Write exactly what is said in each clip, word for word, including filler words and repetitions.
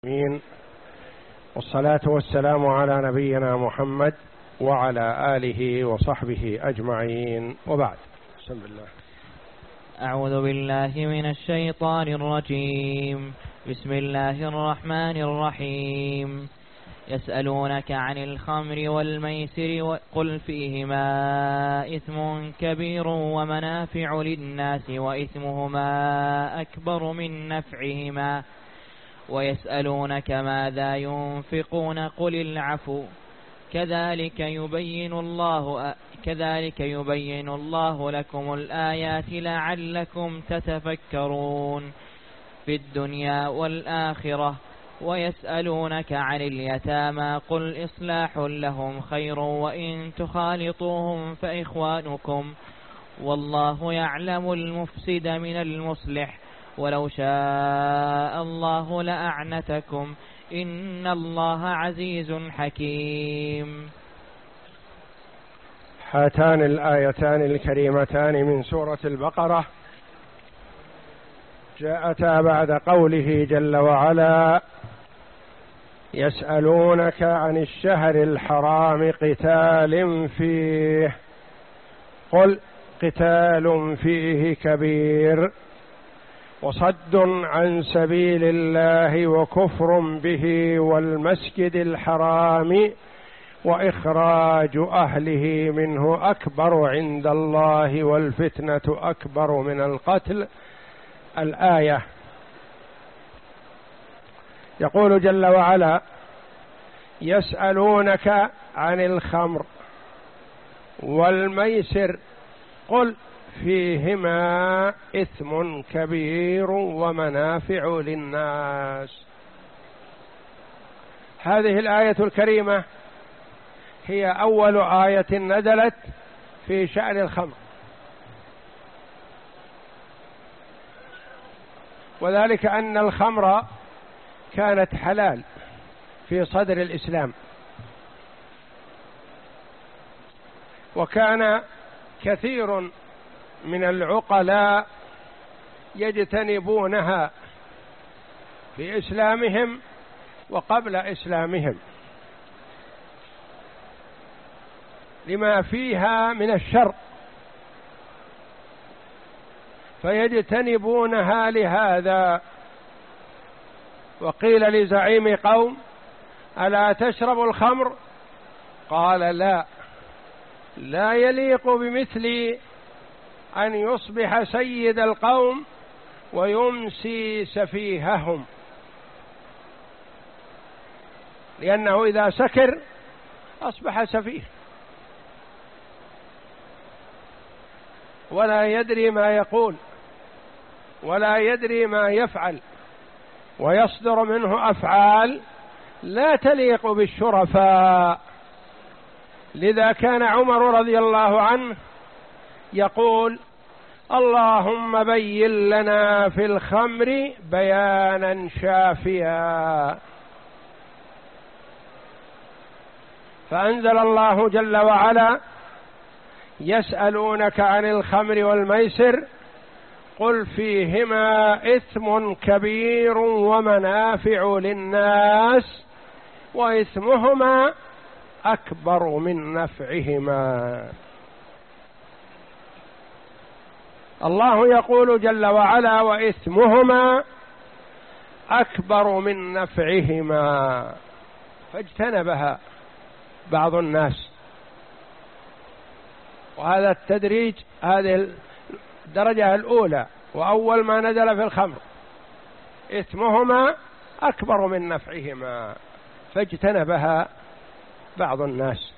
آمين. والصلاة والسلام على نبينا محمد وعلى آله وصحبه أجمعين، وبعد. بسم الله. أعوذ بالله من الشيطان الرجيم. بسم الله الرحمن الرحيم. يسألونك عن الخمر والميسر قل فيهما إثم كبير ومنافع للناس وإثمهما أكبر من نفعهما ويسألونك ماذا ينفقون قل العفو كذلك يبين الله كذلك يبين الله لكم الآيات لعلكم تتفكرون في الدنيا والآخرة. ويسألونك عن اليتامى قل إصلاح لهم خير وإن تخالطوهم فإخوانكم والله يعلم المفسد من المصلح ولو شاء الله لأعنتكم إن الله عزيز حكيم. هاتان الآيتان الكريمتان من سورة البقرة جاءتا بعد قوله جل وعلا: يسألونك عن الشهر الحرام قتال فيه قل قتال فيه كبير وصد عن سبيل الله وكفر به والمسجد الحرام وإخراج أهله منه أكبر عند الله والفتنة أكبر من القتل. الآية. يقول جل وعلا: يسألونك عن الخمر والميسر قل فيهما إثم كبير ومنافع للناس. هذه الآية الكريمة هي أول آية نزلت في شأن الخمر، وذلك أن الخمر كانت حلال في صدر الإسلام، وكان كثير من العقلاء يجتنبونها في إسلامهم وقبل إسلامهم لما فيها من الشر، فيجتنبونها لهذا. وقيل لزعيم قوم: ألا تشرب الخمر؟ قال: لا لا يليق بمثلي أن يصبح سيد القوم ويمسي سفيههم، لأنه إذا سكر أصبح سفيه ولا يدري ما يقول ولا يدري ما يفعل، ويصدر منه أفعال لا تليق بالشرفاء. لذا كان عمر رضي الله عنه يقول: اللهم بين لنا في الخمر بيانا شافيا. فأنزل الله جل وعلا: يسألونك عن الخمر والميسر قل فيهما إثم كبير ومنافع للناس وإثمهما أكبر من نفعهما. الله يقول جل وعلا: وإثمهما أكبر من نفعهما، فاجتنبها بعض الناس. وهذا التدريج، هذه الدرجة الأولى، وأول ما نزل في الخمر إثمهما أكبر من نفعهما، فاجتنبها بعض الناس.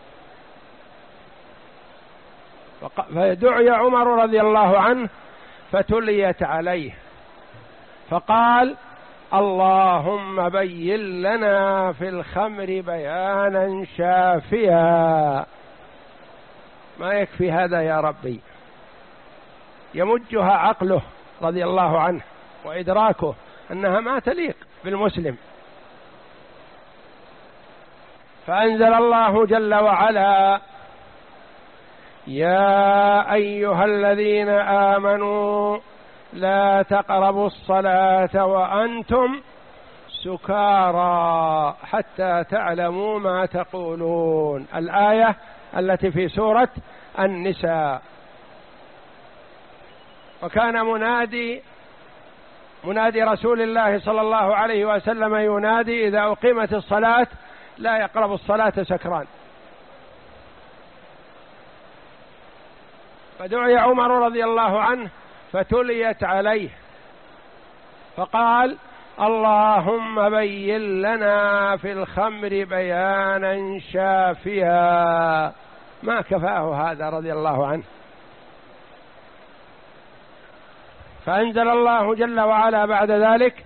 فدعي عمر رضي الله عنه فتليت عليه فقال: اللهم بين لنا في الخمر بيانا شافيا. ما يكفي هذا يا ربي؟ يمجها عقله رضي الله عنه وإدراكه أنها ما تليق بالمسلم. فأنزل الله جل وعلا: يا أيها الذين آمنوا لا تقربوا الصلاة وأنتم سكارى حتى تعلموا ما تقولون، الآية التي في سورة النساء. وكان منادي منادي رسول الله صلى الله عليه وسلم ينادي إذا أقيمت الصلاة: لا يقرب الصلاة سكران. فدعي عمر رضي الله عنه فتليت عليه فقال: اللهم بين لنا في الخمر بيانا شافيا. ما كفاه هذا رضي الله عنه. فأنزل الله جل وعلا بعد ذلك: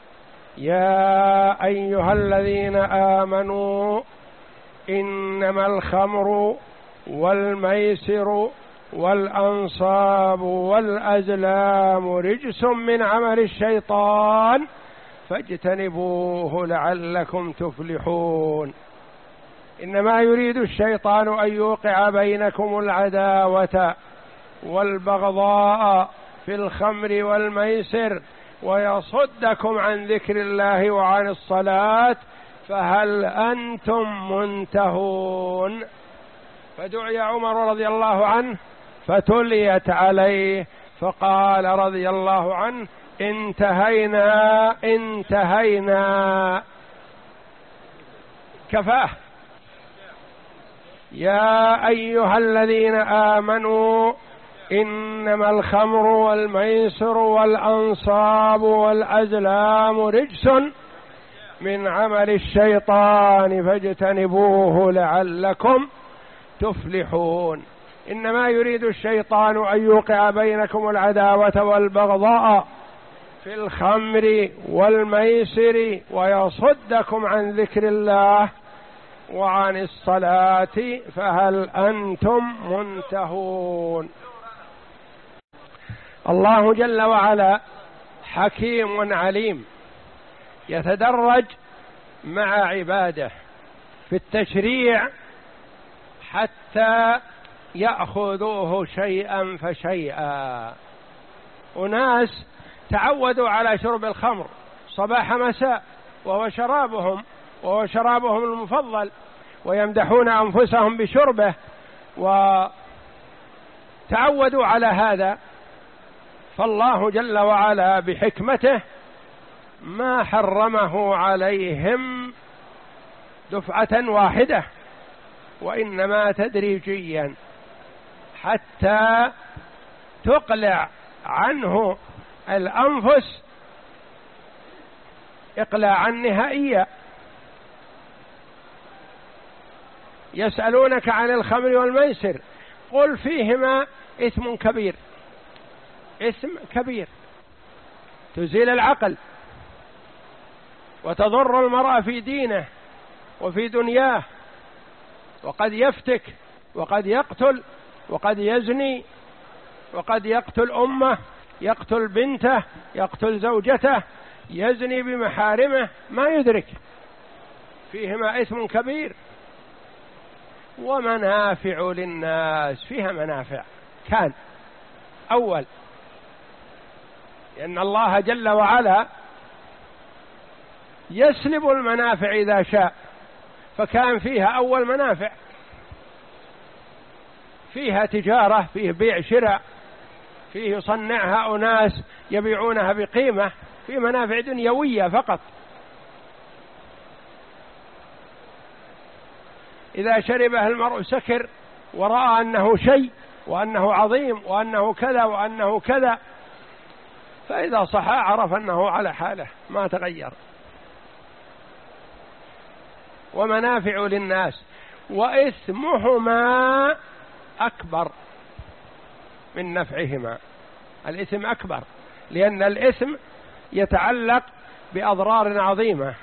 يا أيها الذين آمنوا إنما الخمر والميسر والأنصاب والأزلام رجس من عمل الشيطان فاجتنبوه لعلكم تفلحون. إنما يريد الشيطان أن يوقع بينكم العداوة والبغضاء في الخمر والميسر ويصدكم عن ذكر الله وعن الصلاة فهل أنتم منتهون. فدعي عمر رضي الله عنه فتليت عليه فقال رضي الله عنه: انتهينا انتهينا. كفاه. يا أيها الذين آمنوا إنما الخمر والميسر والأنصاب والأزلام رجس من عمل الشيطان فاجتنبوه لعلكم تفلحون. إنما يريد الشيطان أن يوقع بينكم العداوة والبغضاء في الخمر والميسر ويصدكم عن ذكر الله وعن الصلاة فهل أنتم منتهون. الله جل وعلا حكيم عليم يتدرج مع عباده في التشريع حتى يأخذوه شيئا فشيئا. أناس تعودوا على شرب الخمر صباح مساء وهو شرابهم وهو شرابهم المفضل، ويمدحون أنفسهم بشربه وتعودوا على هذا. فالله جل وعلا بحكمته ما حرمه عليهم دفعة واحدة، وإنما تدريجيا حتى تقلع عنه الأنفس إقلاعا نهائيا. يسألونك عن الخمر والميسر قل فيهما إثم كبير. إثم كبير تزيل العقل وتضر المرء في دينه وفي دنياه، وقد يفتك وقد يقتل وقد يزني وقد يقتل أمه، يقتل بنته، يقتل زوجته، يزني بمحارمه ما يدرك. فيهما إثم كبير ومنافع للناس. فيها منافع كان أول، لأن الله جل وعلا يسلب المنافع إذا شاء، فكان فيها أول منافع، فيها تجارة، فيه بيع شراء، فيه يصنعها أناس يبيعونها بقيمة، فيه منافع دنيوية فقط. إذا شربه المرء سكر ورأى أنه شيء وأنه عظيم وأنه كذا وأنه كذا، فإذا صحى عرف أنه على حاله ما تغير. ومنافع للناس وإثمهما أكبر من نفعهما. الإثم أكبر لأن الإثم يتعلق بأضرار عظيمة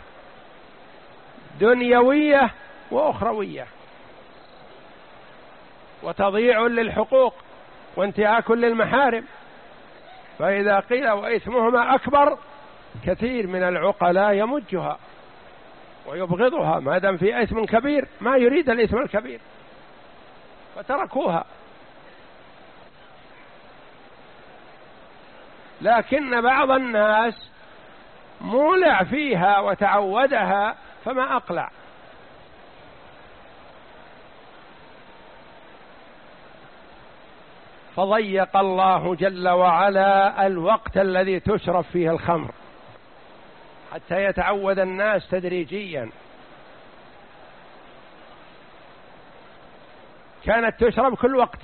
دنيوية وأخروية، وتضييع للحقوق وانتهاك للمحارم. فإذا قيل وإثمهما أكبر كثير من العقلاء يمجها ويبغضها، ما دام في إثم كبير ما يريد الإثم الكبير فتركوها. لكن بعض الناس مولع فيها وتعودها فما أقلع. فضيق الله جل وعلا الوقت الذي تشرب فيه الخمر حتى يتعود الناس تدريجيا. كانت تشرب كل وقت،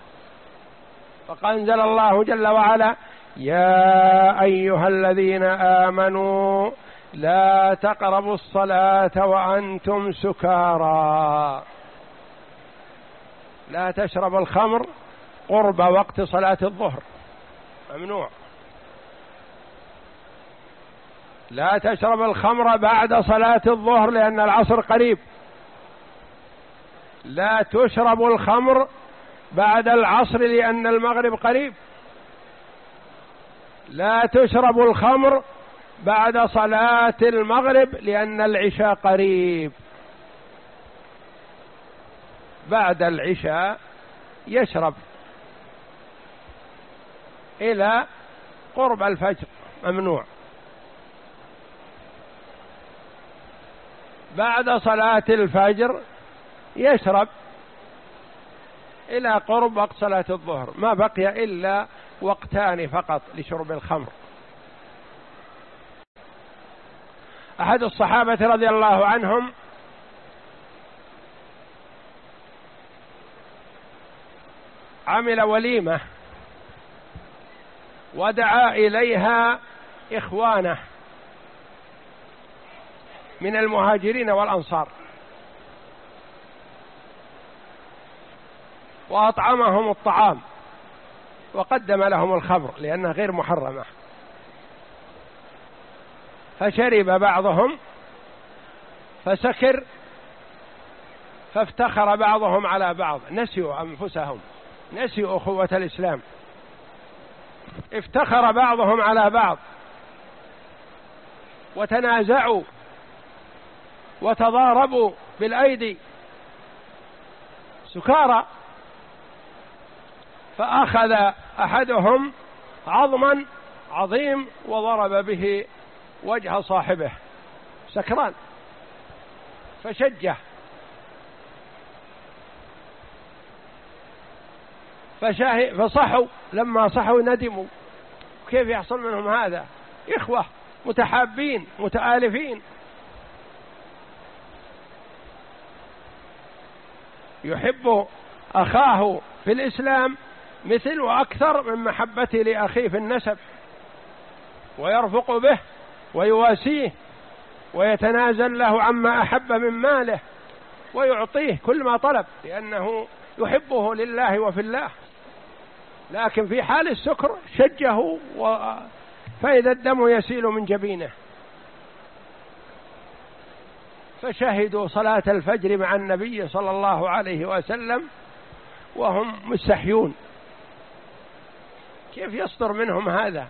فأنزل الله جل وعلا: يا أيها الذين آمنوا لا تقربوا الصلاة وأنتم سكارى. لا تشرب الخمر قرب وقت صلاة الظهر، ممنوع. لا تشرب الخمر بعد صلاة الظهر لأن العصر قريب. لا تشرب الخمر بعد العصر لأن المغرب قريب. لا تشرب الخمر بعد صلاة المغرب لأن العشاء قريب. بعد العشاء يشرب إلى قرب الفجر، ممنوع. بعد صلاة الفجر يشرب إلى قرب وقت صلاة الظهر، ما بقي إلا وقتان فقط لشرب الخمر. أحد الصحابة رضي الله عنهم عمل وليمة ودعا إليها إخوانه من المهاجرين والأنصار، وأطعمهم الطعام وقدم لهم الخمر لأنها غير محرمة. فشرب بعضهم فسكر، فافتخر بعضهم على بعض، نسيوا أنفسهم، نسيوا أخوة الإسلام. افتخر بعضهم على بعض وتنازعوا وتضاربوا بالأيدي سكارى. فأخذ أحدهم عظما عظيم وضرب به وجه صاحبه سكران، فشجه، فصحوا. لما صحوا ندموا، كيف يحصل منهم هذا؟ إخوة متحابين متآلفين، يحب أخاه في الإسلام مثل وأكثر من محبته لأخيه في النسب، ويرفق به ويواسيه ويتنازل له عما أحب من ماله ويعطيه كل ما طلب لأنه يحبه لله وفي الله. لكن في حال السكر شجه و... فإذا الدم يسيل من جبينه. فشهدوا صلاة الفجر مع النبي صلى الله عليه وسلم وهم مستحيون، كيف يصدر منهم هذا؟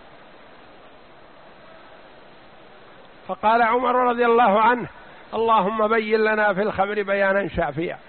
فقال عمر رضي الله عنه: اللهم بين لنا في الخمر بيانا شافيا.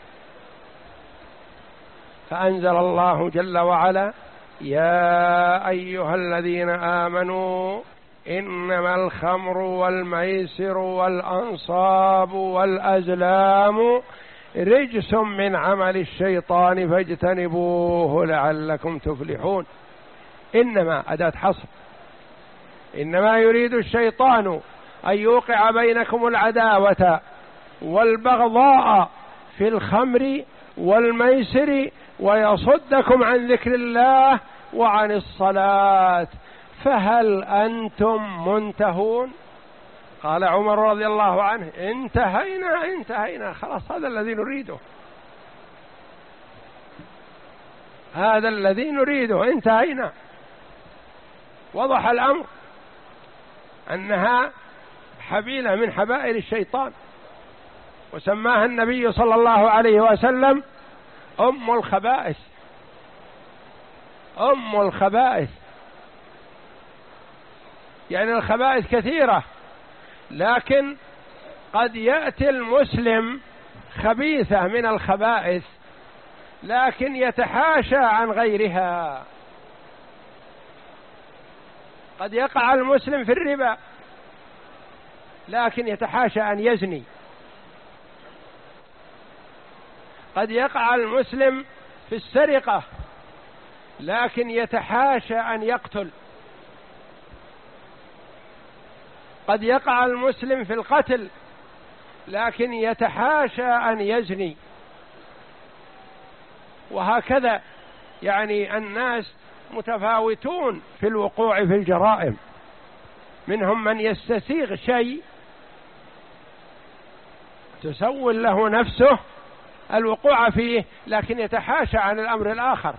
فأنزل الله جل وعلا: يا أيها الذين آمنوا إنما الخمر والميسر والأنصاب والأزلام رجس من عمل الشيطان فاجتنبوه لعلكم تفلحون. إنما أداة حصر، إنما يريد الشيطان أن يوقع بينكم العداوة والبغضاء في الخمر والميسر ويصدكم عن ذكر الله وعن الصلاة فهل أنتم منتهون؟ قال عمر رضي الله عنه: انتهينا انتهينا، خلاص هذا الذي نريده، هذا الذي نريده، انتهينا. وضح الأمر أنها حبيلة من حبائل الشيطان، وسماها النبي صلى الله عليه وسلم أم الخبائث، أم الخبائث. يعني الخبائث كثيرة، لكن قد يأتي المسلم خبيثة من الخبائث لكن يتحاشى عن غيرها. قد يقع المسلم في الربا لكن يتحاشى أن يزني. قد يقع المسلم في السرقة لكن يتحاشى أن يقتل. قد يقع المسلم في القتل لكن يتحاشى أن يزني. وهكذا يعني الناس متفاوتون في الوقوع في الجرائم. منهم من يستسيغ شيء تسول له نفسه الوقوع فيه لكن يتحاشى عن الأمر الآخر.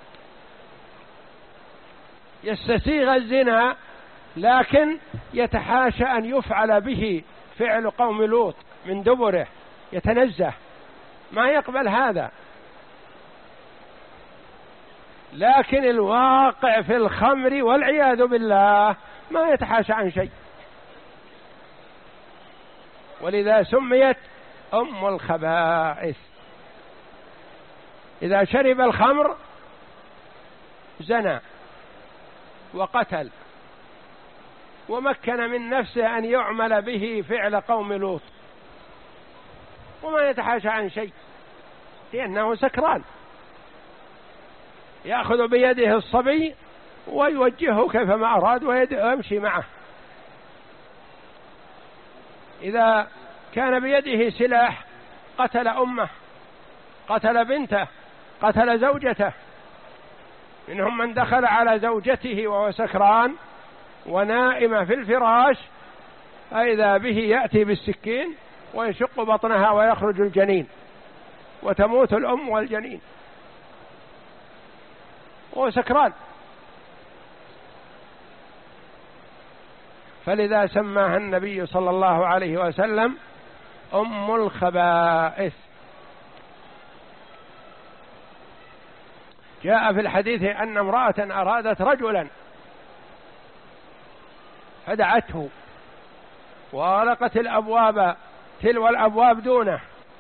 يستسيغ الزنا لكن يتحاشى أن يفعل به فعل قوم لوط من دبره، يتنزه، ما يقبل هذا. لكن الواقع في الخمر والعياذ بالله ما يتحاشى عن شيء، ولذا سميت أم الخبائث. إذا شرب الخمر زنى وقتل ومكن من نفسه أن يعمل به فعل قوم لوط، وما يتحاشى عن شيء لأنه سكران، يأخذ بيده الصبي ويوجهه كيفما أراد ويمشي معه. إذا كان بيده سلاح قتل أمه، قتل بنته، قتل زوجته. منهم من دخل على زوجته وهو سكران ونائمة في الفراش، فإذا به يأتي بالسكين ويشق بطنها ويخرج الجنين وتموت الأم والجنين وهو سكران. فلذا سماها النبي صلى الله عليه وسلم أم الخبائث. جاء في الحديث أن امرأة أرادت رجلا فدعته وغلقت الأبواب تلو الأبواب دونه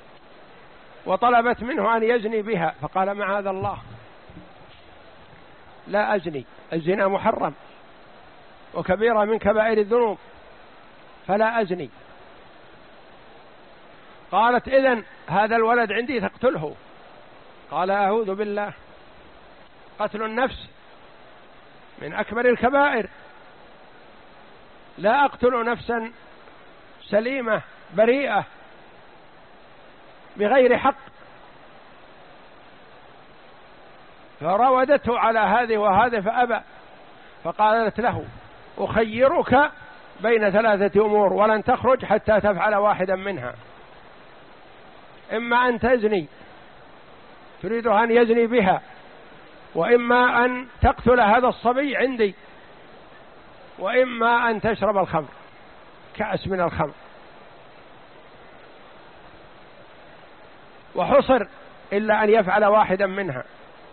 وطلبت منه أن يزني بها، فقال معاذ الله لا أزني، الزنا محرم وكبيرة من كبائر الذنوب فلا أزني. قالت إذن هذا الولد عندي تقتله. قال أعوذ بالله، قتل النفس من أكبر الكبائر، لا أقتل نفسا سليمة بريئة بغير حق. فراودته على هذه وهذا فأبى، فقالت له أخيرك بين ثلاثة أمور ولن تخرج حتى تفعل واحدا منها، إما أن تزني تريدها أن يزني بها، وإما أن تقتل هذا الصبي عندي، وإما أن تشرب الخمر كأس من الخمر. وحصر إلا أن يفعل واحدا منها.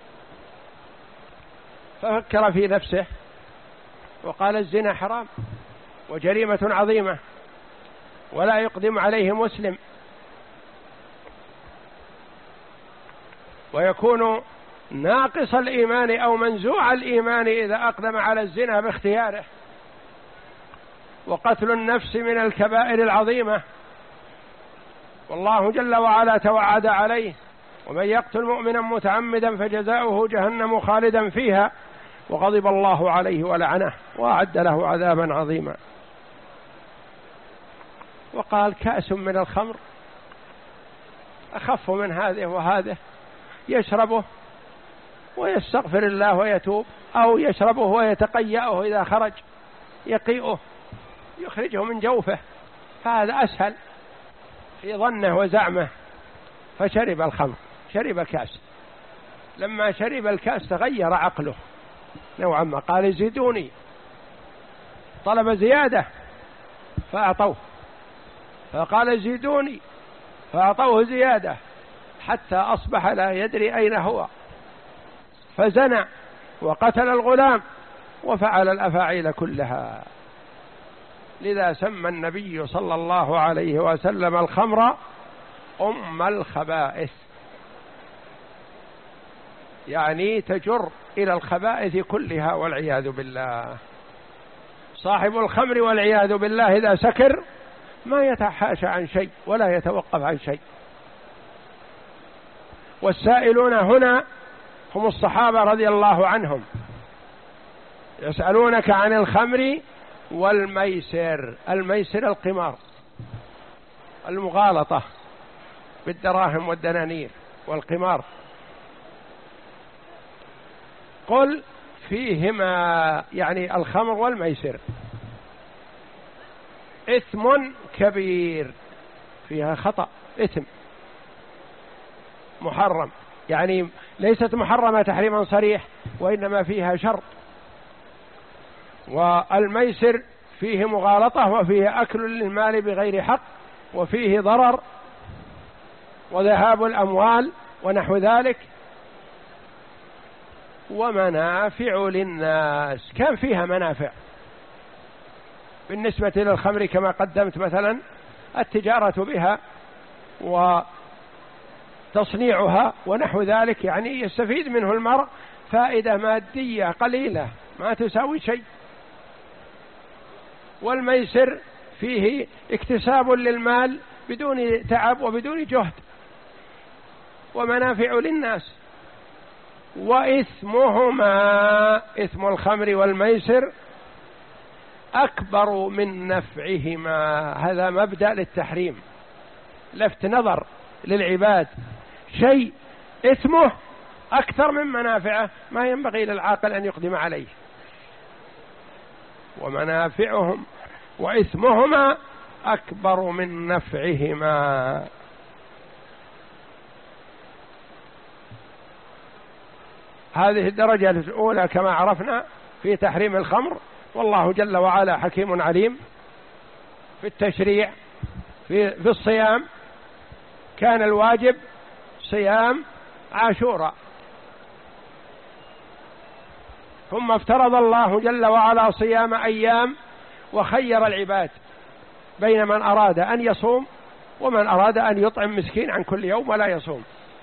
ففكر في نفسه وقال الزنا حرام وجريمة عظيمة ولا يقدم عليه مسلم، ويكون ناقص الإيمان أو منزوع الإيمان إذا أقدم على الزنا باختياره. وقتل النفس من الكبائر العظيمة، والله جل وعلا توعد عليه: ومن يقتل مؤمنا متعمدا فجزاؤه جهنم خالدا فيها وغضب الله عليه ولعنه وأعد له عذابا عظيما. وقال كأس من الخمر أخف من هذه وهذه، يشربه ويستغفر الله ويتوب، أو يشربه ويتقيأه إذا خرج يقيئه يخرجه من جوفه، فهذا أسهل في ظنه وزعمه. فشرب الخمر، شرب كاس. لما شرب الكاس تغير عقله نوعا ما، قال زيدوني، طلب زيادة فأعطوه، فقال زيدوني فأعطوه زيادة حتى أصبح لا يدري أين هو، فزنى وقتل الغلام وفعل الأفاعيل كلها. لذا سمى النبي صلى الله عليه وسلم الخمر أم الخبائث، يعني تجر إلى الخبائث كلها والعياذ بالله. صاحب الخمر والعياذ بالله إذا سكر ما يتحاشى عن شيء ولا يتوقف عن شيء. والسائلون هنا هم الصحابة رضي الله عنهم. يسألونك عن الخمر والميسر. الميسر القمار، المغالطة بالدراهم والدنانير والقمار. قل فيهما، يعني الخمر والميسر، إثم كبير، فيها خطأ، إثم محرم، يعني ليست محرمة تحريما صريح وإنما فيها شر. والميسر فيه مغالطة وفيه أكل للمال بغير حق وفيه ضرر وذهاب الأموال ونحو ذلك، ومنافع للناس. كان فيها منافع بالنسبة للخمر كما قدمت، مثلا التجارة بها وتصنيعها ونحو ذلك، يعني يستفيد منه المرء فائدة مادية قليلة ما تساوي شيء. والميسر فيه اكتساب للمال بدون تعب وبدون جهد ومنافع للناس. وإثمهما، إثم الخمر والميسر، أكبر من نفعهما. هذا مبدأ للتحريم، لفت نظر للعباد، شيء إثمه أكثر من منافعه ما ينبغي للعاقل أن يقدم عليه. ومنافعهم وإثمهما أكبر من نفعهما. هذه الدرجة الأولى كما عرفنا في تحريم الخمر. والله جل وعلا حكيم عليم في التشريع. في, في الصيام كان الواجب صيام عاشوراء، ثم افترض الله جل وعلا صيام أيام وخير العباد بين من أراد أن يصوم ومن أراد أن يطعم مسكين عن كل يوم ولا يصوم.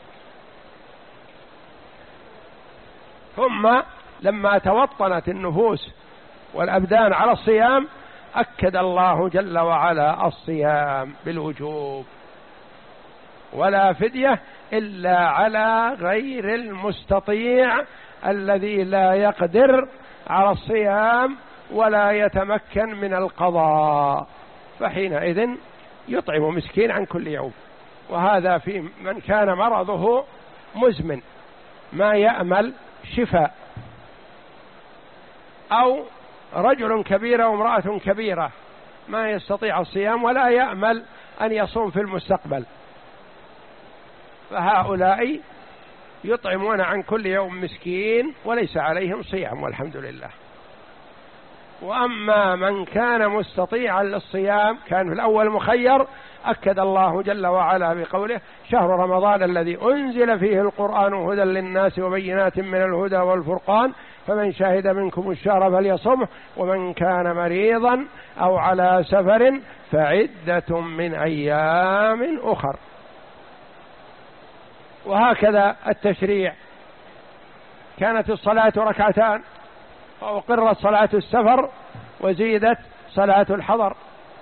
ثم لما توطنت النفوس والأبدان على الصيام أكد الله جل وعلا الصيام بالوجوب، ولا فدية إلا على غير المستطيع الذي لا يقدر على الصيام ولا يتمكن من القضاء، فحينئذ يطعم مسكين عن كل يوم. وهذا في من كان مرضه مزمن ما يأمل شفاء، أو رجل كبير وامرأة كبيرة ما يستطيع الصيام ولا يأمل أن يصوم في المستقبل، فهؤلاء يطعمون عن كل يوم مسكين وليس عليهم صيام والحمد لله. وأما من كان مستطيعا للصيام كان في الأول مخير، أكد الله جل وعلا بقوله: شهر رمضان الذي أنزل فيه القرآن هدى للناس وبينات من الهدى والفرقان فمن شهد منكم الشهر فليصمه ومن كان مريضا أو على سفر فعدة من أيام أخر. وهكذا التشريع، كانت الصلاة ركعتان وأقرت صلاة السفر وزيدت صلاة الحضر.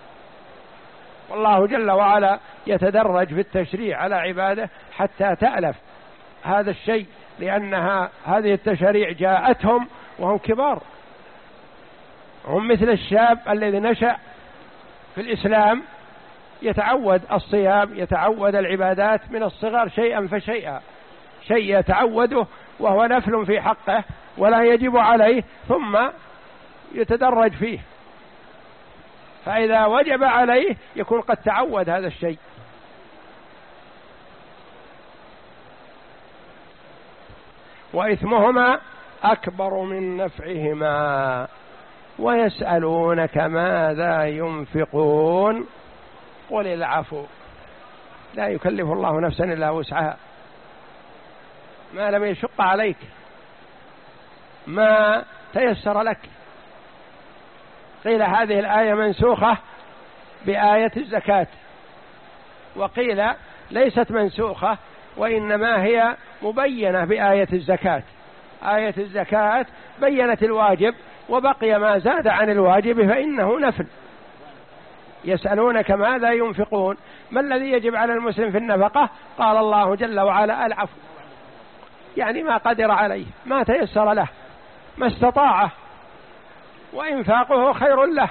والله جل وعلا يتدرج في التشريع على عباده حتى تألف هذا الشيء، لأنها هذه التشريع جاءتهم وهم كبار، هم مثل الشاب الذي نشأ في الإسلام يتعود الصيام، يتعود العبادات من الصغر شيئا فشيئا، شيء يتعوده وهو نفل في حقه ولا يجب عليه، ثم يتدرج فيه، فإذا وجب عليه يكون قد تعود هذا الشيء. وإثمهما أكبر من نفعهما ويسألونك ماذا ينفقون قل العفو. لا يكلف الله نفسا إلا وسعها، ما لم يشق عليك، ما تيسر لك. قيل هذه الآية منسوخة بآية الزكاة، وقيل ليست منسوخة وإنما هي مبينة بآية الزكاة. آية الزكاة بيّنت الواجب وبقي ما زاد عن الواجب فإنه نفل، يسألونك ماذا ينفقون. ما الذي يجب على المسلم في النفقة؟ قال الله جل وعلا العفو، يعني ما قدر عليه، ما تيسر له، ما استطاعه، وإنفاقه خير له.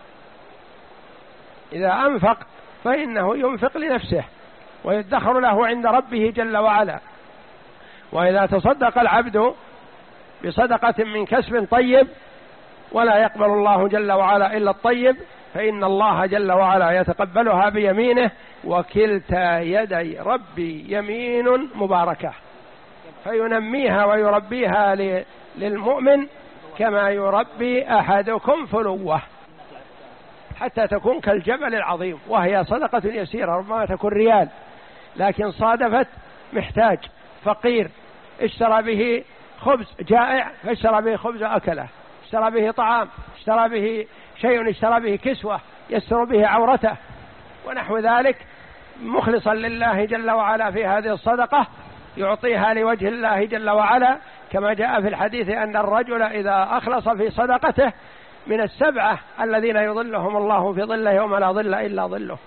إذا أنفق فإنه ينفق لنفسه ويدخر له عند ربه جل وعلا. وإذا تصدق العبد بصدقة من كسب طيب ولا يقبل الله جل وعلا إلا الطيب، فإن الله جل وعلا يتقبلها بيمينه، وكلتا يدي ربي يمين مباركة، فينميها ويربيها للمؤمن كما يربي أحدكم فلوه حتى تكون كالجبل العظيم. وهي صدقة يسيرة ربما تكون ريال، لكن صادفت محتاج فقير اشترى به خبز، جائع فاشترى به خبز أكله، اشترى به طعام، اشترى به شيء، اشترى به كسوة يستر به عورته ونحو ذلك، مخلصا لله جل وعلا في هذه الصدقة، يعطيها لوجه الله جل وعلا، كما جاء في الحديث أن الرجل إذا أخلص في صدقته من السبعة الذين يظلهم الله في ظله يوم لا ظل إلا ظله.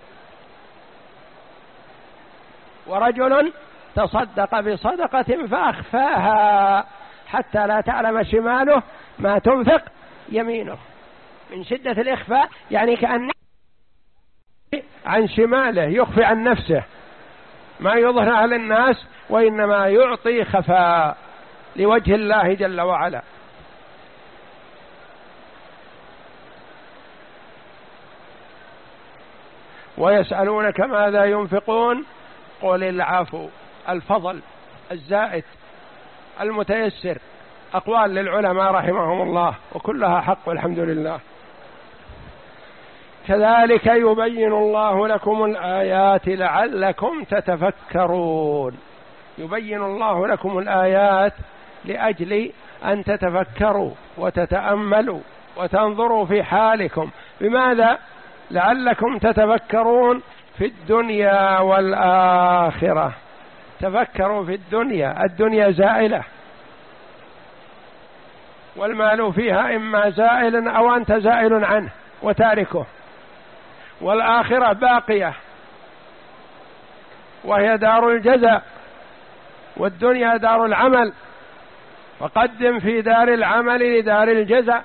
ورجل تصدق بصدقة فأخفاها حتى لا تعلم شماله ما تنفق يمينه. من شدة الإخفاء يعني كأن عن شماله، يخفي عن نفسه ما يظهر للناس، وإنما يعطي خفاء لوجه الله جل وعلا. ويسألونك ماذا ينفقون قل العفو، الفضل الزائد المتيسر. أقوال للعلماء رحمهم الله وكلها حق والحمد لله. كذلك يبين الله لكم الآيات لعلكم تتفكرون. يبين الله لكم الآيات لأجل أن تتفكروا وتتأملوا وتنظروا في حالكم. بماذا؟ لعلكم تتفكرون في الدنيا والآخرة. تفكروا في الدنيا، الدنيا زائلة والمال فيها إما زائل أو أنت زائل عنه وتاركه، والآخرة باقية وهي دار الجزاء، والدنيا دار العمل، فقدم في دار العمل لدار الجزاء.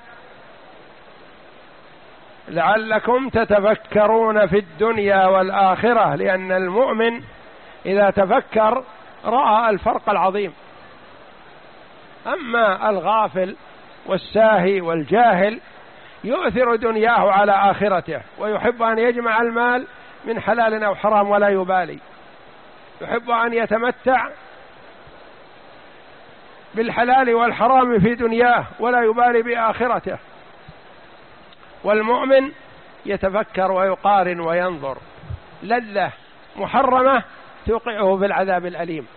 لعلكم تتفكرون في الدنيا والآخرة، لأن المؤمن إذا تفكر رأى الفرق العظيم. أما الغافل والساهي والجاهل يؤثر دنياه على آخرته، ويحب أن يجمع المال من حلال أو حرام ولا يبالي، يحب أن يتمتع بالحلال والحرام في دنياه ولا يبالي بآخرته. والمؤمن يتفكر ويقارن وينظر، لذة محرمة توقعه في العذاب الأليم،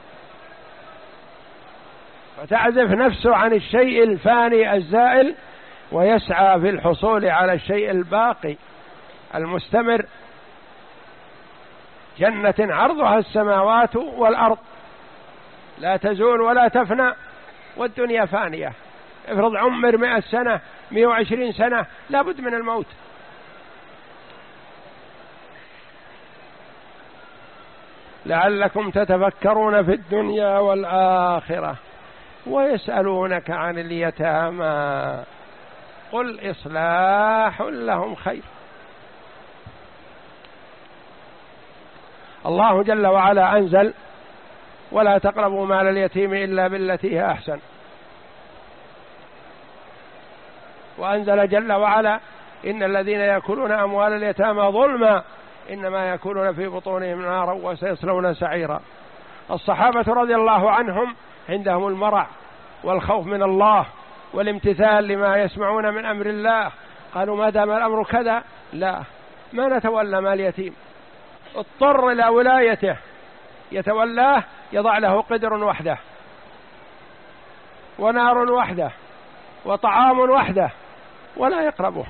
فتعزف نفسه عن الشيء الفاني الزائل ويسعى في الحصول على الشيء الباقي المستمر. جنة عرضها السماوات والأرض لا تزول ولا تفنى، والدنيا فانية. افرض عمر مئة سنة، مئة وعشرين سنة، لا بد من الموت. لعلكم تتفكرون في الدنيا والآخرة. ويسألونك عن اليتامى قل إصلاح لهم خير. الله جل وعلا أنزل ولا تقربوا مال اليتيم إلا بالتي هي أحسن، وأنزل جل وعلا إن الذين يأكلون أموال اليتامى ظلما إنما يأكلون في بطونهم نارا وسيصلون سعيرا. الصحابة رضي الله عنهم عندهم المرع والخوف من الله والامتثال لما يسمعون من أمر الله، قالوا ما دام الأمر كذا لا ما نتولى مال يتيم، اضطر إلى ولايته يتولاه، يضع له قدر وحده ونار وحده وطعام وحده ولا يقربه،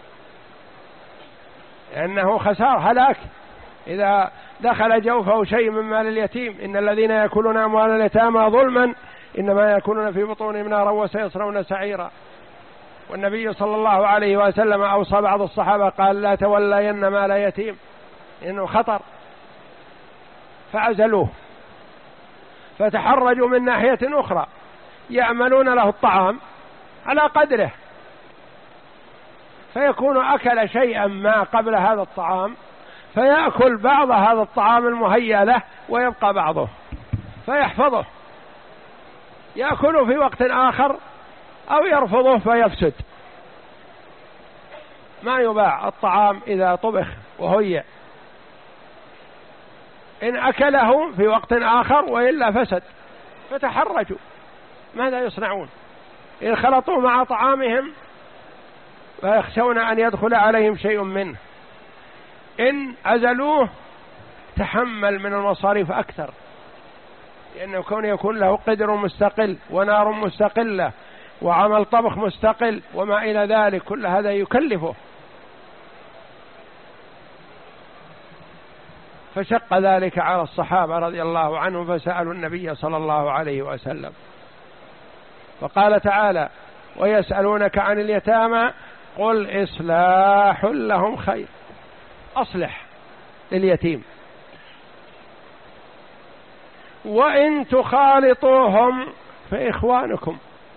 لأنه خسار هلاك إذا دخل جوفه شيء من مال اليتيم. إن الذين يأكلون أموال اليتامى ظلما إنما يأكلون في بطونهم نارا وسيصلون سعيرا. والنبي صلى الله عليه وسلم أوصى بعض الصحابة قال لا تولين مال يتيم إنه خطر، فعزلوه، فتحرجوا من ناحية أخرى يعملون له الطعام على قدره، فيكون أكل شيئا ما قبل هذا الطعام فيأكل بعض هذا الطعام المهيأ له ويبقى بعضه فيحفظه، يأكله في وقت آخر أو يرفضه فيفسد. ما يباع الطعام إذا طبخ وهيأ، إن أكله في وقت آخر وإلا فسد، فتحرجوا ماذا يصنعون؟ إن خلطوا مع طعامهم فيخشون أن يدخل عليهم شيء منه، إن عزلوه تحمل من المصاريف أكثر، لأنه كون يكون له قدر مستقل ونار مستقلة وعمل طبخ مستقل وما إلى ذلك، كل هذا يكلفه، فشق ذلك على الصحابة رضي الله عنهم فسألوا النبي صلى الله عليه وسلم. فقال تعالى ويسألونك عن اليتامى قل إصلاح لهم خير، أصلح لليتيم، وإن تخالطوهم فإخوانكم،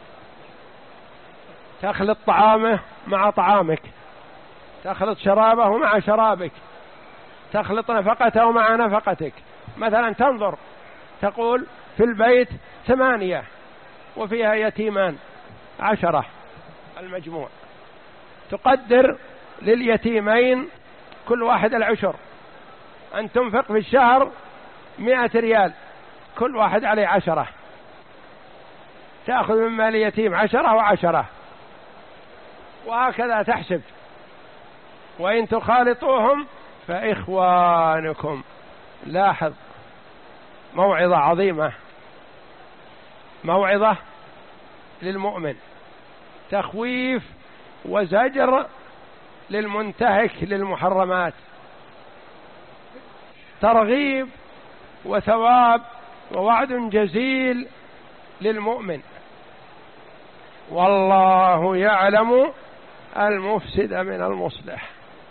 تخلط طعامه مع طعامك، تخلط شرابه مع شرابك، تخلط نفقته مع نفقتك. مثلا تنظر تقول في البيت ثمانية وفيها يتيمان عشرة المجموع، تقدر لليتيمين كل واحد العشر، أن تنفق في الشهر مئة ريال، كل واحد عليه عشرة، تأخذ من مال اليتيم عشرة وعشرة، وهكذا تحسب. وإن تخالطوهم فإخوانكم. لاحظ موعظة عظيمة، موعظة للمؤمن، تخويف وزجر للمنتهك للمحرمات، ترغيب وثواب ووعد جزيل للمؤمن. والله يعلم المفسد من المصلح،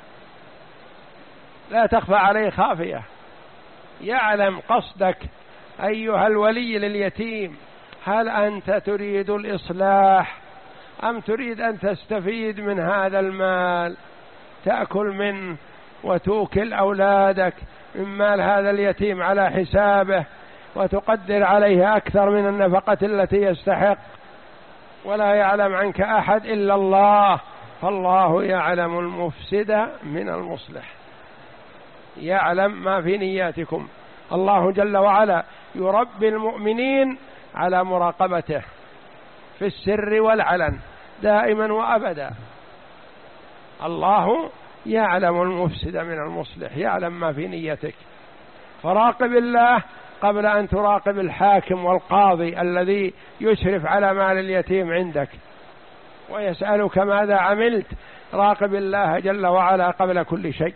لا تخفى عليه خافية، يعلم قصدك أيها الولي لليتيم، هل أنت تريد الإصلاح أم تريد أن تستفيد من هذا المال، تأكل منه وتوكل أولادك من مال هذا اليتيم على حسابه وتقدر عليه أكثر من النفقة التي يستحق، ولا يعلم عنك أحد إلا الله، فالله يعلم المفسد من المصلح، يعلم ما في نياتكم. الله جل وعلا يربي المؤمنين على مراقبته في السر والعلن دائما وأبدا. الله يعلم المفسد من المصلح، يعلم ما في نيتك، فراقب الله قبل أن تراقب الحاكم والقاضي الذي يشرف على مال اليتيم عندك ويسألك ماذا عملت، راقب الله جل وعلا قبل كل شيء.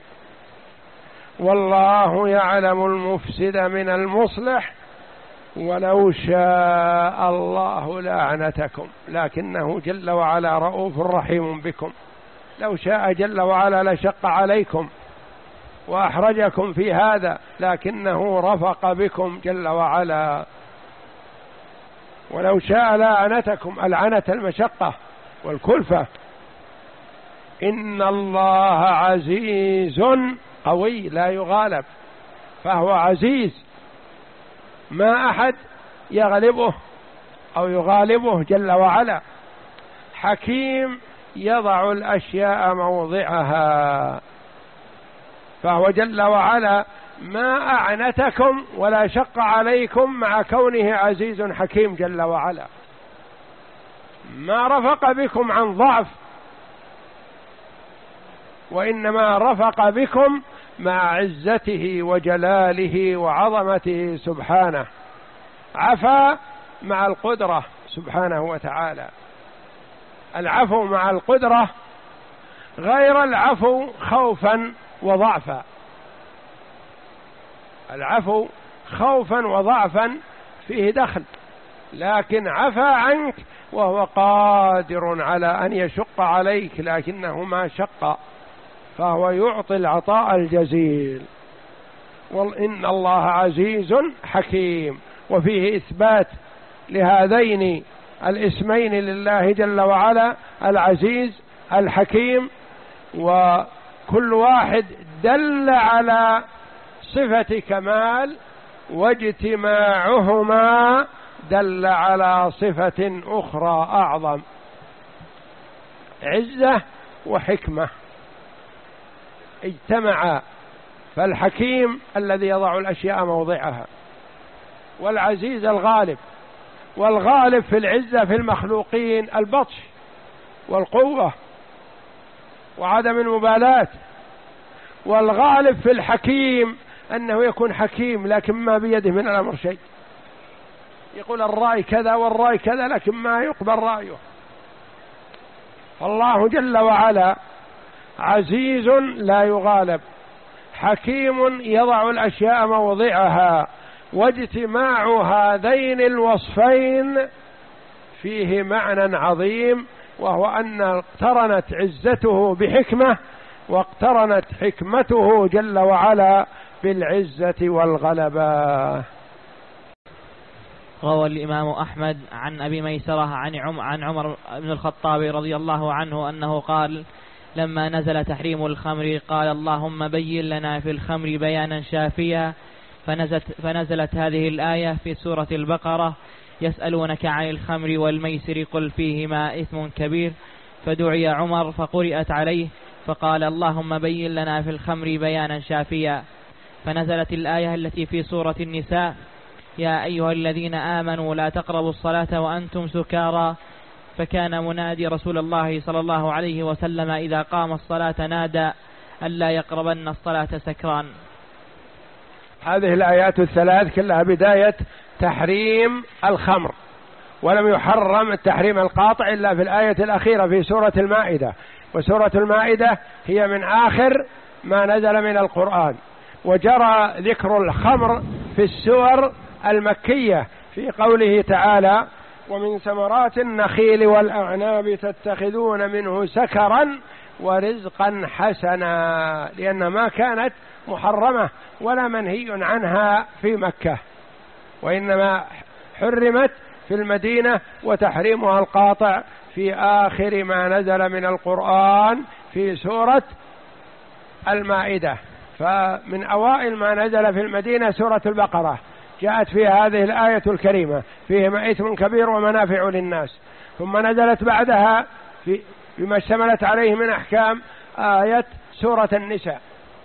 والله يعلم المفسد من المصلح ولو شاء الله لأعنتكم، لكنه جل وعلا رؤوف رحيم بكم، لو شاء جل وعلا لشق عليكم وأحرجكم في هذا، لكنه رفق بكم جل وعلا. ولو شاء لأعنتكم، العنة المشقة والكلفة. إن الله عزيز قوي لا يغالب، فهو عزيز ما أحد يغلبه أو يغالبه جل وعلا، حكيم يضع الأشياء موضعها، فهو جل وعلا ما أعنتكم ولا شق عليكم مع كونه عزيز حكيم جل وعلا، ما رفق بكم عن ضعف، وإنما رفق بكم مع عزته وجلاله وعظمته سبحانه، عفا مع القدرة سبحانه وتعالى. العفو مع القدرة غير العفو خوفا وضعفا، العفو خوفا وضعفا فيه دخل، لكن عفى عنك وهو قادر على أن يشق عليك، لكنه ما شق، فهو يعطي العطاء الجزيل. وإن الله عزيز حكيم. وفيه إثبات لهذين الاسمين لله جل وعلا، العزيز الحكيم، وكل واحد دل على صفة كمال، واجتماعهما دل على صفة أخرى أعظم، عزة وحكمة اجتمعا. فالحكيم الذي يضع الأشياء موضعها، والعزيز الغالب. والغالب في العزة في المخلوقين البطش والقوة وعدم المبالاة. والغالب في الحكيم أنه يكون حكيم لكن ما بيده من الأمر شيء، يقول الرأي كذا والرأي كذا لكن ما يقبل رأيه. فالله جل وعلا عزيز لا يغالب، حكيم يضع الأشياء موضعها. واجتماع هذين الوصفين فيه معنى عظيم، وهو أن اقترنت عزته بحكمة، واقترنت حكمته جل وعلا بالعزة والغلبة. روى الإمام أحمد عن أبي ميسرة عن عمر بن الخطاب رضي الله عنه أنه قال: لما نزل تحريم الخمر قال: اللهم بين لنا في الخمر بيانا شافيا، فنزلت, فنزلت هذه الآية في سورة البقرة: يسألونك عن الخمر والميسر قل فيهما إثم كبير. فدعي عمر فقرئت عليه فقال: اللهم بين لنا في الخمر بيانا شافيا. فنزلت الآية التي في سورة النساء: يا أيها الذين آمنوا لا تقربوا الصلاة وأنتم سكارى. فكان منادي رسول الله صلى الله عليه وسلم إذا قام الصلاة نادى: ألا يقربن الصلاة سكران. هذه الآيات الثلاث كلها بداية تحريم الخمر، ولم يحرم التحريم القاطع إلا في الآية الأخيرة في سورة المائدة. وسورة المائدة هي من آخر ما نزل من القرآن، وجرى ذكر الخمر في السور المكية في قوله تعالى: ومن ثمرات النخيل والأعناب تتخذون منه سكرا ورزقا حسنا، لأن ما كانت محرمة ولا منهي عنها في مكة، وإنما حرمت في المدينة، وتحريمها القاطع في آخر ما نزل من القرآن في سورة المائدة. فمن أوائل ما نزل في المدينة سورة البقرة، جاءت فيها هذه الآية الكريمة: فيهما إثم كبير ومنافع للناس. ثم نزلت بعدها في بما اشتملت عليه من أحكام آية سورة النساء: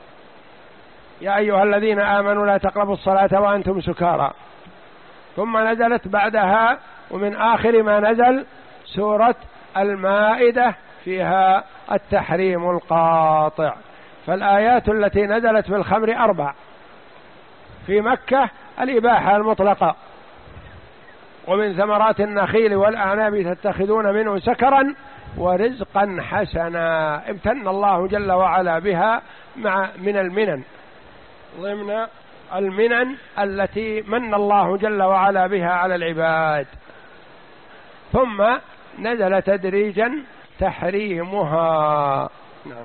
يا أيها الذين آمنوا لا تقربوا الصلاة وأنتم سكارى. ثم نزلت بعدها ومن آخر ما نزل سورة المائدة فيها التحريم القاطع. فالآيات التي نزلت في الخمر أربع: في مكة الإباحة المطلقة، ومن ثمرات النخيل والأعناب تتخذون منه سكرا ورزقا حسنا. امتن الله جل وعلا بها مع من المنن، ضمن المنن التي من الله جل وعلا بها على العباد. ثم نزل تدريجا تحريمها. نعم.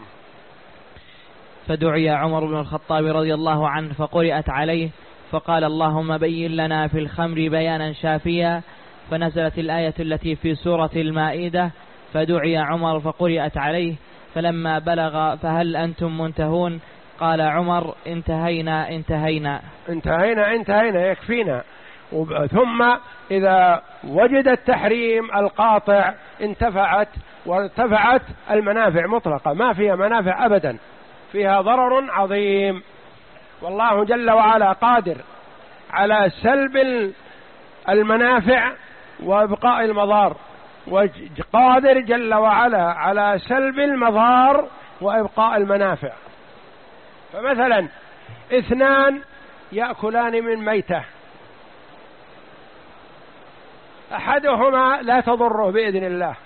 فدعي عمر بن الخطاب رضي الله عنه فقرئت عليه فقال: اللهم بين لنا في الخمر بيانا شافيا. فنزلت الآية التي في سورة المائدة: فدعي عمر فقرئت عليه فلما بلغ فهل أنتم منتهون؟ قال عمر: انتهينا انتهينا انتهينا انتهينا يكفينا. ثم إذا وجد التحريم القاطع انتفعت وارتفعت المنافع مطلقة، ما فيها منافع أبدا، فيها ضرر عظيم. والله جل وعلا قادر على سلب المنافع وإبقاء المضار، وقادر جل وعلا على سلب المضار وإبقاء المنافع. فمثلا اثنان يأكلان من ميتة، أحدهما لا تضره بإذن الله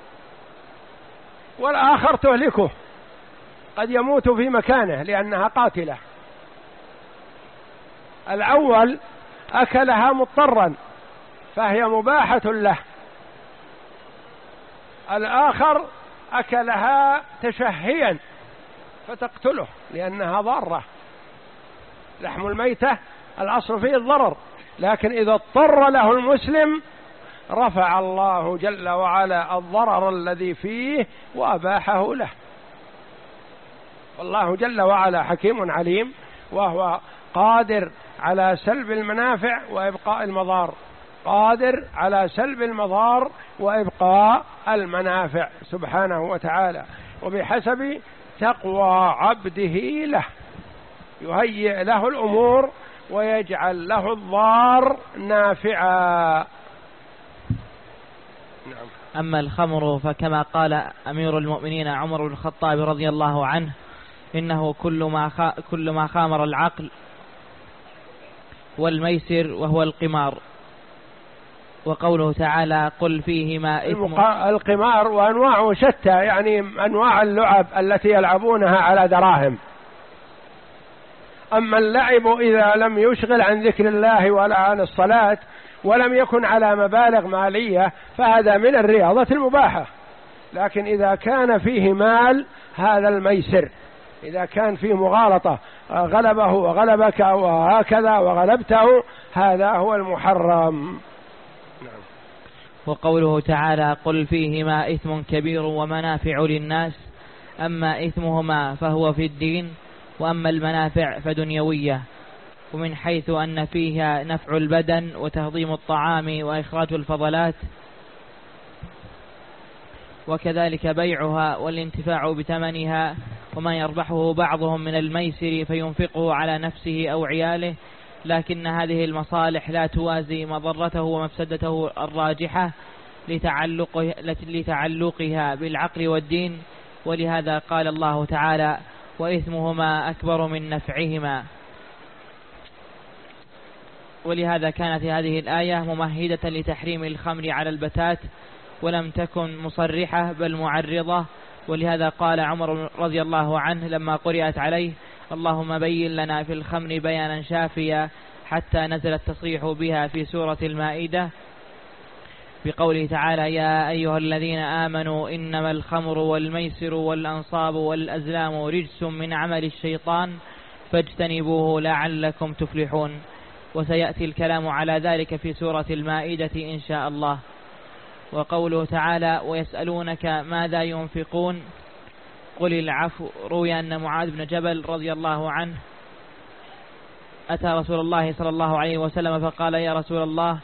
والآخر تهلكه، قد يموت في مكانه لأنها قاتلة. الأول أكلها مضطرا فهي مباحة له. الآخر أكلها تشهيا فتقتله لأنها ضارة. لحم الميتة الأصل فيه الضرر، لكن إذا اضطر له المسلم رفع الله جل وعلا الضرر الذي فيه وأباحه له. والله جل وعلا حكيم عليم، وهو قادر على سلب المنافع وإبقاء المضار، قادر على سلب المضار وإبقاء المنافع سبحانه وتعالى، وبحسب تقوى عبده له يهيئ له الأمور ويجعل له الضار نافعا. نعم. أما الخمر فكما قال أمير المؤمنين عمر بن الخطاب رضي الله عنه: إنه كل ما خ... كل ما خامر العقل والميسر وهو القمار. وقوله تعالى: قل فيهما إثم. القمار وأنواعه شتى، يعني أنواع اللعب التي يلعبونها على دراهم. أما اللعب إذا لم يشغل عن ذكر الله ولا عن الصلاة ولم يكن على مبالغ مالية فهذا من الرياضة المباحة. لكن إذا كان فيه مال هذا الميسر، إذا كان فيه مغالطة غلبه وغلبك وهكذا وغلبته هذا هو المحرم. نعم. وقوله تعالى: قل فيهما إثم كبير ومنافع للناس، أما إثمهما فهو في الدين وأما المنافع فدنيوية، ومن حيث أن فيها نفع البدن وتهضيم الطعام وإخراج الفضلات، وكذلك بيعها والانتفاع بثمنها، وما يربحه بعضهم من الميسر فينفقه على نفسه أو عياله، لكن هذه المصالح لا توازي مضرته ومفسدته الراجحة لتعلقه لتعلقها بالعقل والدين. ولهذا قال الله تعالى: وإثمهما أكبر من نفعهما. ولهذا كانت هذه الآية ممهدة لتحريم الخمر على البتات، ولم تكن مصرحة بل معرضة. ولهذا قال عمر رضي الله عنه لما قرأت عليه: اللهم بين لنا في الخمر بيانا شافيا، حتى نزل التصريح بها في سورة المائدة بقوله تعالى: يا أيها الذين آمنوا إنما الخمر والميسر والأنصاب والأزلام رجس من عمل الشيطان فاجتنبوه لعلكم تفلحون. وسيأتي الكلام على ذلك في سورة المائدة إن شاء الله. وقوله تعالى: ويسألونك ماذا ينفقون قل العفو. روي أن معاذ بن جبل رضي الله عنه أتى رسول الله صلى الله عليه وسلم فقال: يا رسول الله،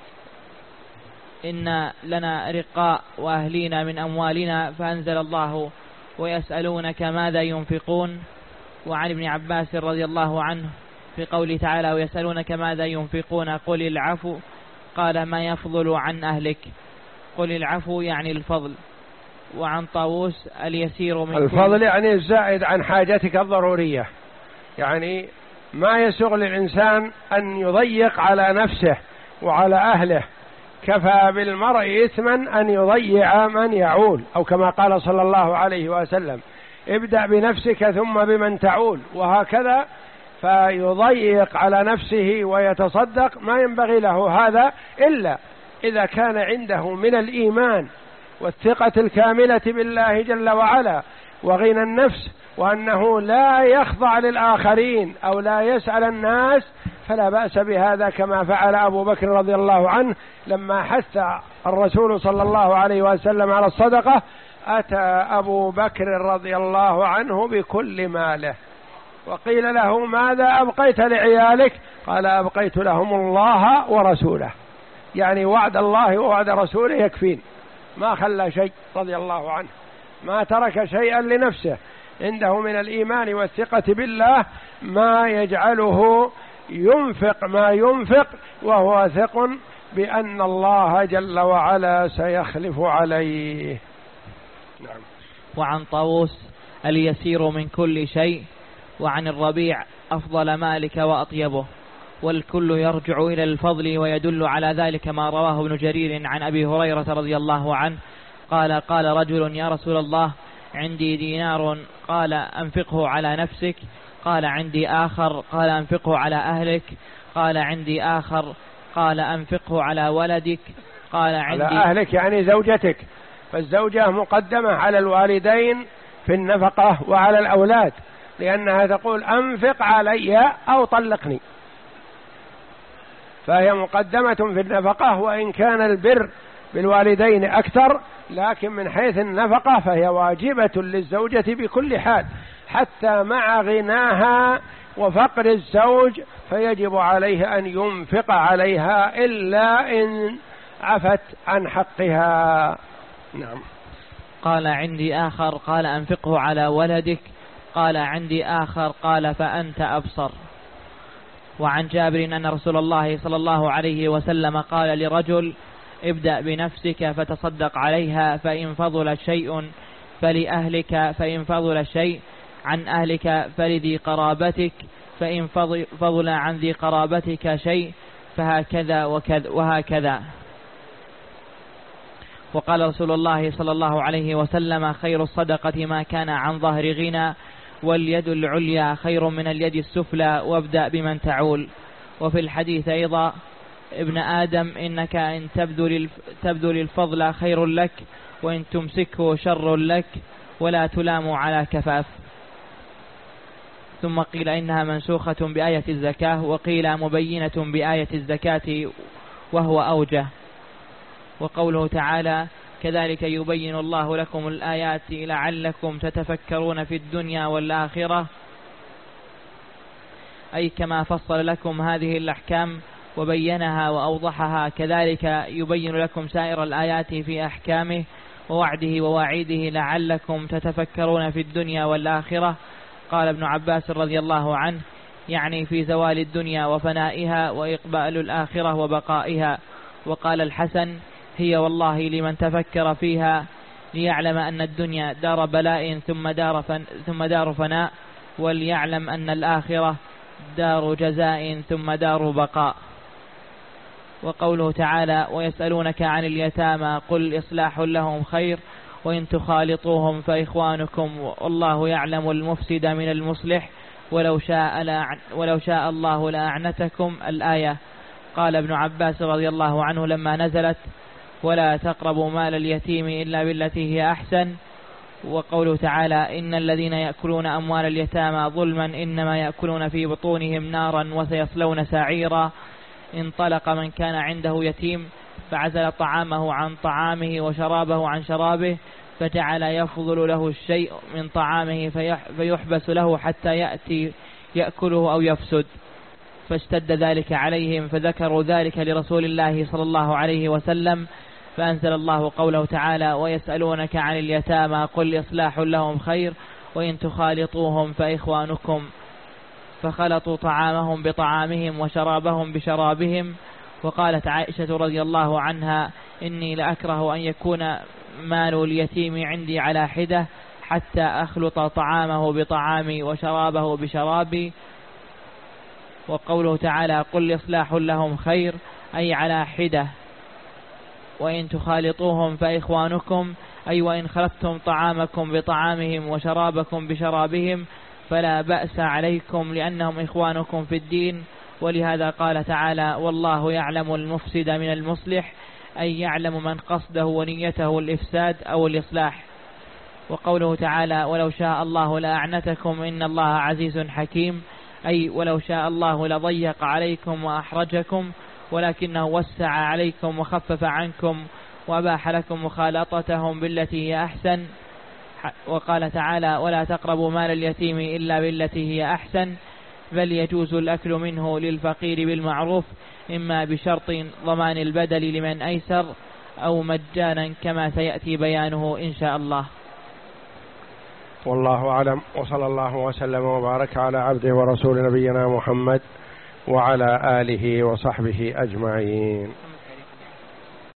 إن لنا رقاء وأهلينا من أموالنا، فأنزل الله: ويسألونك ماذا ينفقون. وعن ابن عباس رضي الله عنه في قوله تعالى: ويسألونك ماذا ينفقون قل العفو، قال: ما يفضل عن أهلك. قل العفو يعني الفضل. وعن طاووس: اليسير من الفضل يعني الزائد عن حاجتك الضرورية، يعني ما يسوغ للإنسان أن يضيق على نفسه وعلى أهله. كفى بالمرء إثما أن يضيع من يعول، أو كما قال صلى الله عليه وسلم: ابدأ بنفسك ثم بمن تعول، وهكذا. فيضيق على نفسه ويتصدق ما ينبغي له هذا إلا إذا كان عنده من الإيمان والثقة الكاملة بالله جل وعلا وغنى النفس، وأنه لا يخضع للآخرين أو لا يسأل الناس، فلا بأس بهذا، كما فعل أبو بكر رضي الله عنه لما حث الرسول صلى الله عليه وسلم على الصدقة. أتى أبو بكر رضي الله عنه بكل ماله، وقيل له: ماذا أبقيت لعيالك؟ قال: أبقيت لهم الله ورسوله، يعني وعد الله ووعد رسوله يكفين، ما خلى شيء رضي الله عنه، ما ترك شيئا لنفسه، عنده من الإيمان والثقة بالله ما يجعله ينفق ما ينفق وهو ثق بأن الله جل وعلا سيخلف عليه. نعم. وعن طاووس: اليسير من كل شيء. وعن الربيع: أفضل مالك وأطيبه. والكل يرجع إلى الفضل، ويدل على ذلك ما رواه ابن جرير عن أبي هريرة رضي الله عنه قال: قال رجل: يا رسول الله، عندي دينار. قال: أنفقه على نفسك. قال: عندي آخر. قال: أنفقه على أهلك. قال: عندي آخر. قال أنفقه على ولدك قال عندي على أهلك يعني زوجتك، فالزوجة مقدمة على الوالدين في النفقة وعلى الأولاد، لأنها تقول أنفق علي أو طلقني، فهي مقدمة في النفقة، وإن كان البر بالوالدين أكثر، لكن من حيث النفقة فهي واجبة للزوجة بكل حال، حتى مع غناها وفقر الزوج فيجب عليه أن ينفق عليها إلا إن عفت عن حقها. نعم. قال عندي آخر قال أنفقه على ولدك قال عندي آخر قال فأنت أبصر. وعن جابر أن رسول الله صلى الله عليه وسلم قال لرجل ابدأ بنفسك فتصدق عليها، فإن فضل شيء فلأهلك، فإن فضل شيء عن أهلك فلذي قرابتك، فإن فضل عن ذي قرابتك شيء فهكذا وهكذا. وقال رسول الله صلى الله عليه وسلم خير الصدقة ما كان عن ظهر غنى، واليد العليا خير من اليد السفلى، وابدأ بمن تعول. وفي الحديث أيضا ابن آدم إنك إن تبذل الفضل خير لك، وإن تمسكه شر لك، ولا تلام على كفاف. ثم قيل إنها منسوخة بآية الزكاة، وقيل مبينة بآية الزكاة وهو أوجه. وقوله تعالى كذلك يبين الله لكم الآيات لعلكم تتفكرون في الدنيا والآخرة، أي كما فصل لكم هذه الأحكام وبينها وأوضحها، كذلك يبين لكم سائر الآيات في أحكامه ووعده ووعيده لعلكم تتفكرون في الدنيا والآخرة. قال ابن عباس رضي الله عنه يعني في زوال الدنيا وفنائها، وإقبال الآخرة وبقائها. وقال الحسن هي والله لمن تفكر فيها ليعلم أن الدنيا دار بلاء ثم دار, فن ثم دار فناء، وليعلم أن الآخرة دار جزاء ثم دار بقاء. وقوله تعالى ويسألونك عن اليتامى قل إصلاح لهم خير، وإن تخالطوهم فإخوانكم، والله يعلم المفسد من المصلح، ولو شاء, ولو شاء الله لأعنتكم الآية. قال ابن عباس رضي الله عنه لما نزلت ولا تقربوا مال اليتيم إلا بالتي هي أحسن، وقوله تعالى إن الذين يأكلون أموال اليتامى ظلما إنما يأكلون في بطونهم نارا وسيصلون سعيرا. انطلق من كان عنده يتيم فعزل طعامه عن طعامه وشرابه عن شرابه، فجعل يفضل له الشيء من طعامه فيحبس له حتى يأتي يأكله أو يفسد، فاشتد ذلك عليهم، فذكروا ذلك لرسول الله صلى الله عليه وسلم، فأنزل الله قوله تعالى ويسألونك عن اليتامى قل إصلاح لهم خير، وإن تخالطوهم فإخوانكم، فخلطوا طعامهم بطعامهم وشرابهم بشرابهم. وقالت عائشة رضي الله عنها إني لأكره أن يكون مال اليتيم عندي على حدة حتى أخلط طعامه بطعامي وشرابه بشرابي. وقوله تعالى قل إصلاح لهم خير أي على حدة، وإن تخالطوهم فإخوانكم أي وإن خلطتم طعامكم بطعامهم وشرابكم بشرابهم فلا بأس عليكم لأنهم إخوانكم في الدين. ولهذا قال تعالى والله يعلم المفسد من المصلح، أي يعلم من قصده ونيته الإفساد أو الإصلاح. وقوله تعالى ولو شاء الله لأعنتكم إن الله عزيز حكيم، أي ولو شاء الله لضيق عليكم وأحرجكم، ولكنه وسع عليكم وخفف عنكم وأباح لكم مخالطتهم بالتي هي أحسن. وقال تعالى ولا تقربوا مال اليتيم إلا بالتي هي أحسن، بل يجوز الأكل منه للفقير بالمعروف، إما بشرط ضمان البدل لمن أيسر أو مجانا كما سيأتي بيانه إن شاء الله. والله أعلم، وصلى الله وسلم وبارك على عبده ورسول نبينا محمد وعلى آله وصحبه أجمعين.